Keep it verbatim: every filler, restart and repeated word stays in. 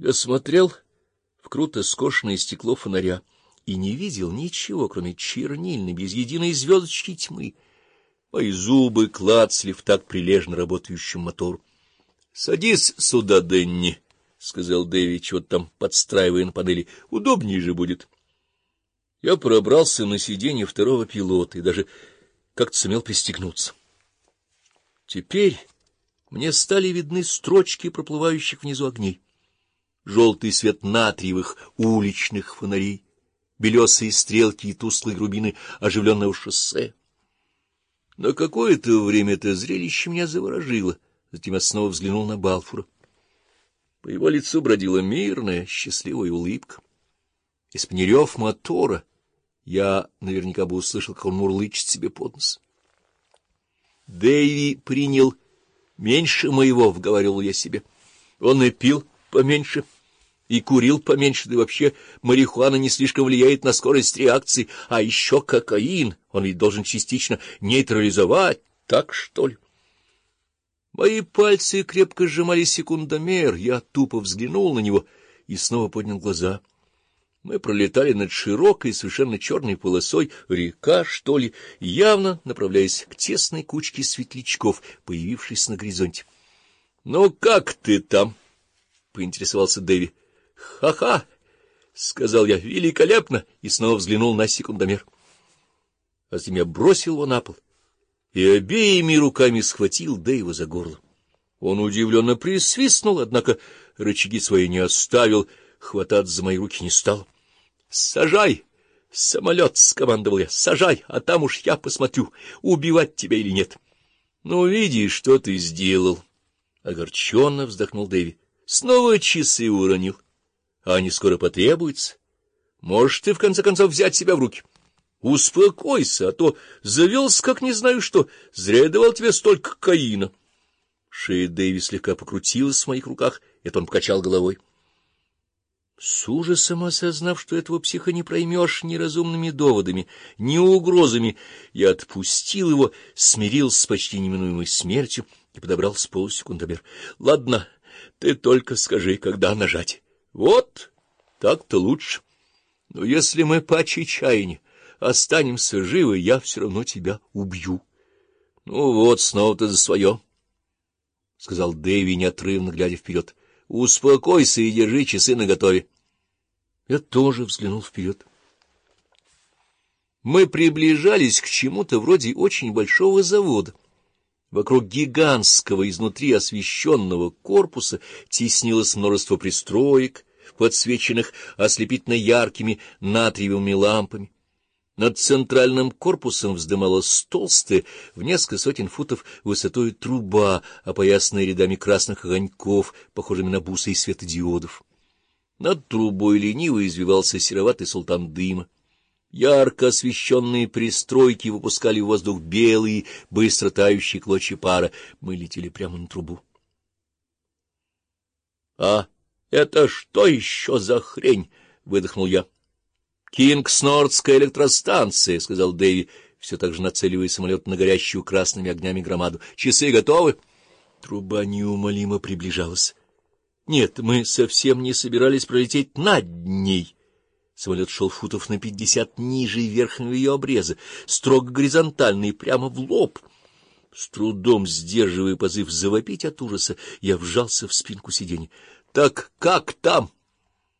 Я смотрел в круто скошенное стекло фонаря и не видел ничего, кроме чернильной, без единой звездочки тьмы. Мои зубы клацали в такт прилежно работающему мотору. — Садись сюда, Дэнни, — сказал Дэви, чего-то там подстраивая на панели. — Удобнее же будет. Я пробрался на сиденье второго пилота и даже как-то сумел пристегнуться. Теперь мне стали видны строчки проплывающих внизу огней. Желтый свет натриевых уличных фонарей, белесые стрелки и тусклые рубины оживленного шоссе. На какое-то время это зрелище меня заворожило. Затем я снова взглянул на Балфура. По его лицу бродила мирная, счастливая улыбка. Если б не рев мотора, я наверняка бы услышал, как он мурлычет себе под нос. Дэйви принял меньше моего, — вговаривал я себе. Он и пил поменьше, и курил поменьше, да и вообще марихуана не слишком влияет на скорость реакции, а еще кокаин, он ведь должен частично нейтрализовать, так что ли? Мои пальцы крепко сжимали секундомер, я тупо взглянул на него и снова поднял глаза. Мы пролетали над широкой, совершенно черной полосой, река, что ли, явно направляясь к тесной кучке светлячков, появившейся на горизонте. — Ну, как ты там? — поинтересовался Дэви. — Ха-ха! — сказал я. — Великолепно! И снова взглянул на секундомер. А затем я бросил его на пол и обеими руками схватил Дэйва за горло. Он удивленно присвистнул, однако рычаги свои не оставил, хвататься за мои руки не стал. — Сажай самолет, — скомандовал я, — сажай, а там уж я посмотрю, убивать тебя или нет. — Ну, видишь, что ты сделал, — огорченно вздохнул Дэви. — Снова часы уронил, а они скоро потребуются. Можешь ты, в конце концов, взять себя в руки. Успокойся, а то завелся, как не знаю что, зря я давал тебе столько кокаина. Шея Дэви слегка покрутилась в моих руках, и он покачал головой. С ужасом осознав, что этого психа не проймешь ни разумными доводами, ни угрозами, я отпустил его, смирился с почти неминуемой смертью и подобрал с пола секундомер. — Ладно, ты только скажи, когда нажать. — Вот, так-то лучше. Но если мы по чаяния останемся живы, я все равно тебя убью. — Ну вот, снова ты за свое, — сказал Дэви, неотрывно глядя вперед. — Успокойся и держи часы наготове. Я тоже взглянул вперед. Мы приближались к чему-то вроде очень большого завода. Вокруг гигантского, изнутри освещенного корпуса теснилось множество пристроек, подсвеченных ослепительно яркими натриевыми лампами. Над центральным корпусом вздымалась толстая, в несколько сотен футов высотой труба, опоясанная рядами красных огоньков, похожими на бусы и светодиодов. Над трубой лениво извивался сероватый султан дыма. Ярко освещенные пристройки выпускали в воздух белые, быстро тающие клочья пара. Мы летели прямо на трубу. — А это что еще за хрень? — выдохнул я. — Кингснордская электростанция, — сказал Дэви, все так же нацеливая самолет на горящую красными огнями громаду. — Часы готовы? Труба неумолимо приближалась. Нет, мы совсем не собирались пролететь над ней. Самолет шел футов на пятьдесят ниже верхнего ее обреза, строго горизонтально и прямо в лоб. С трудом сдерживая позыв завопить от ужаса, я вжался в спинку сиденья. — Так как там?